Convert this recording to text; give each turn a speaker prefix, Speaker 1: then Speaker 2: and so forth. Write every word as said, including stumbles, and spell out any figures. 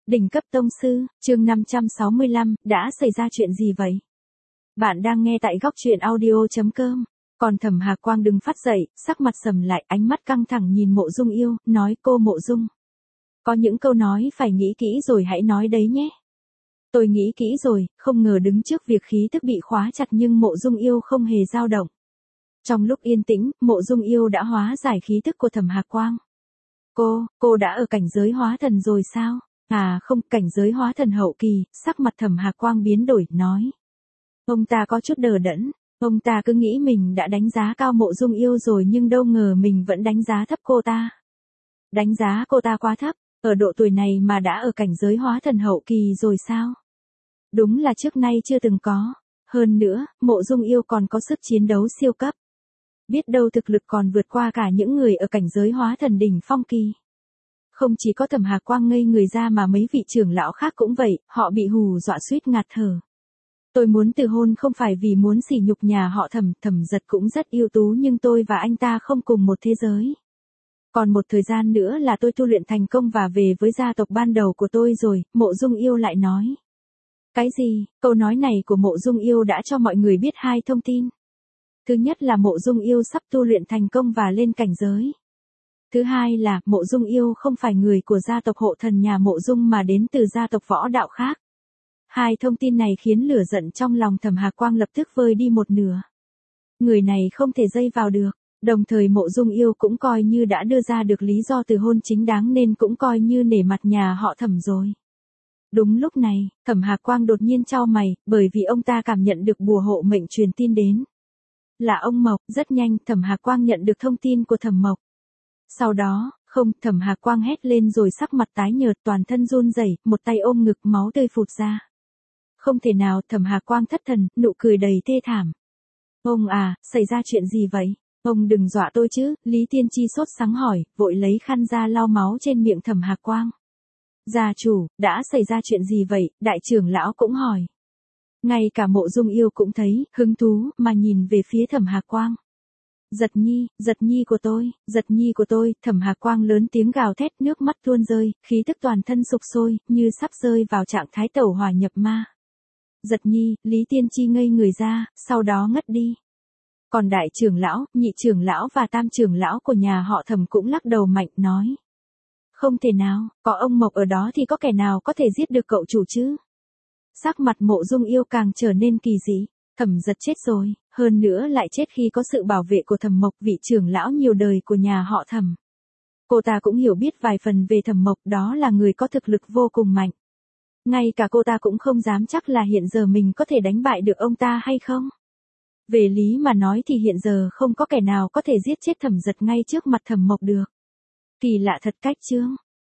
Speaker 1: Đỉnh cấp tông sư, chương năm trăm sáu mươi lăm, đã xảy ra chuyện gì vậy? Bạn đang nghe tại góc truyện audio chấm com. Còn Thẩm Hạc Quang đứng phát dậy, sắc mặt sầm lại, ánh mắt căng thẳng nhìn Mộ Dung Yêu, nói cô Mộ Dung. Có những câu nói phải nghĩ kỹ rồi hãy nói đấy nhé. Tôi nghĩ kỹ rồi, không ngờ đứng trước việc khí tức bị khóa chặt nhưng Mộ Dung Yêu không hề dao động. Trong lúc yên tĩnh, Mộ Dung Yêu đã hóa giải khí tức của Thẩm Hạc Quang. Cô, cô đã ở cảnh giới hóa thần rồi sao? À không, cảnh giới hóa thần hậu kỳ, sắc mặt Thẩm Hạc Quang biến đổi, nói. Ông ta có chút đờ đẫn, ông ta cứ nghĩ mình đã đánh giá cao Mộ Dung Yêu rồi nhưng đâu ngờ mình vẫn đánh giá thấp cô ta. Đánh giá cô ta quá thấp, ở độ tuổi này mà đã ở cảnh giới hóa thần hậu kỳ rồi sao? Đúng là trước nay chưa từng có. Hơn nữa, Mộ Dung Yêu còn có sức chiến đấu siêu cấp. Biết đâu thực lực còn vượt qua cả những người ở cảnh giới hóa thần đỉnh phong kỳ. Không chỉ có Thẩm Hạc Quang ngây người ra mà mấy vị trưởng lão khác cũng vậy, họ bị hù dọa suýt ngạt thở. Tôi muốn từ hôn không phải vì muốn sỉ nhục nhà họ Thẩm, Thẩm Giật cũng rất ưu tú nhưng tôi và anh ta không cùng một thế giới. Còn một thời gian nữa là tôi tu luyện thành công và về với gia tộc ban đầu của tôi rồi, Mộ Dung Yêu lại nói. Cái gì? Câu nói này của Mộ Dung Yêu đã cho mọi người biết hai thông tin. Thứ nhất là Mộ Dung Yêu sắp tu luyện thành công và lên cảnh giới. Thứ hai là Mộ Dung Yêu không phải người của gia tộc hộ thần nhà Mộ Dung mà đến từ gia tộc võ đạo khác. Hai thông tin này khiến lửa giận trong lòng Thẩm Hạc Quang lập tức vơi đi một nửa. Người này không thể dây vào được, đồng thời Mộ Dung Yêu cũng coi như đã đưa ra được lý do từ hôn chính đáng nên cũng coi như nể mặt nhà họ Thẩm rồi. Đúng lúc này, Thẩm Hạc Quang đột nhiên chau mày, bởi vì ông ta cảm nhận được bùa hộ mệnh truyền tin đến. Là ông Mộc, rất nhanh Thẩm Hạc Quang nhận được thông tin của Thẩm Mộc. Sau đó, không, Thẩm Hạc Quang hét lên rồi sắc mặt tái nhợt toàn thân run rẩy, một tay ôm ngực máu tươi phụt ra. Không thể nào, Thẩm Hạc Quang thất thần, nụ cười đầy thê thảm. Ông à, xảy ra chuyện gì vậy? Ông đừng dọa tôi chứ, Lý Tiên Chi sốt sắng hỏi, vội lấy khăn ra lau máu trên miệng Thẩm Hạc Quang. Gia chủ, đã xảy ra chuyện gì vậy? Đại trưởng lão cũng hỏi. Ngay cả Mộ Dung Yêu cũng thấy hứng thú mà nhìn về phía Thẩm Hạc Quang. Giật nhi, giật nhi của tôi, giật nhi của tôi, Thẩm Hạc Quang lớn tiếng gào thét, nước mắt tuôn rơi, khí tức toàn thân sục sôi, như sắp rơi vào trạng thái tẩu hỏa nhập ma. Giật nhi, Lý Tiên Chi ngây người ra, sau đó ngất đi. Còn đại trưởng lão, nhị trưởng lão và tam trưởng lão của nhà họ Thẩm cũng lắc đầu mạnh nói. Không thể nào, có ông Mộc ở đó thì có kẻ nào có thể giết được cậu chủ chứ? Sắc mặt Mộ Dung Yêu càng trở nên kỳ dị. Thẩm Giật chết rồi, hơn nữa lại chết khi có sự bảo vệ của Thẩm Mộc, vị trưởng lão nhiều đời của nhà họ Thẩm. Cô ta cũng hiểu biết vài phần về Thẩm Mộc, đó là người có thực lực vô cùng mạnh. Ngay cả cô ta cũng không dám chắc là hiện giờ mình có thể đánh bại được ông ta hay không. Về lý mà nói thì hiện giờ không có kẻ nào có thể giết chết Thẩm Giật ngay trước mặt Thẩm Mộc được. Kỳ lạ thật cách chướng,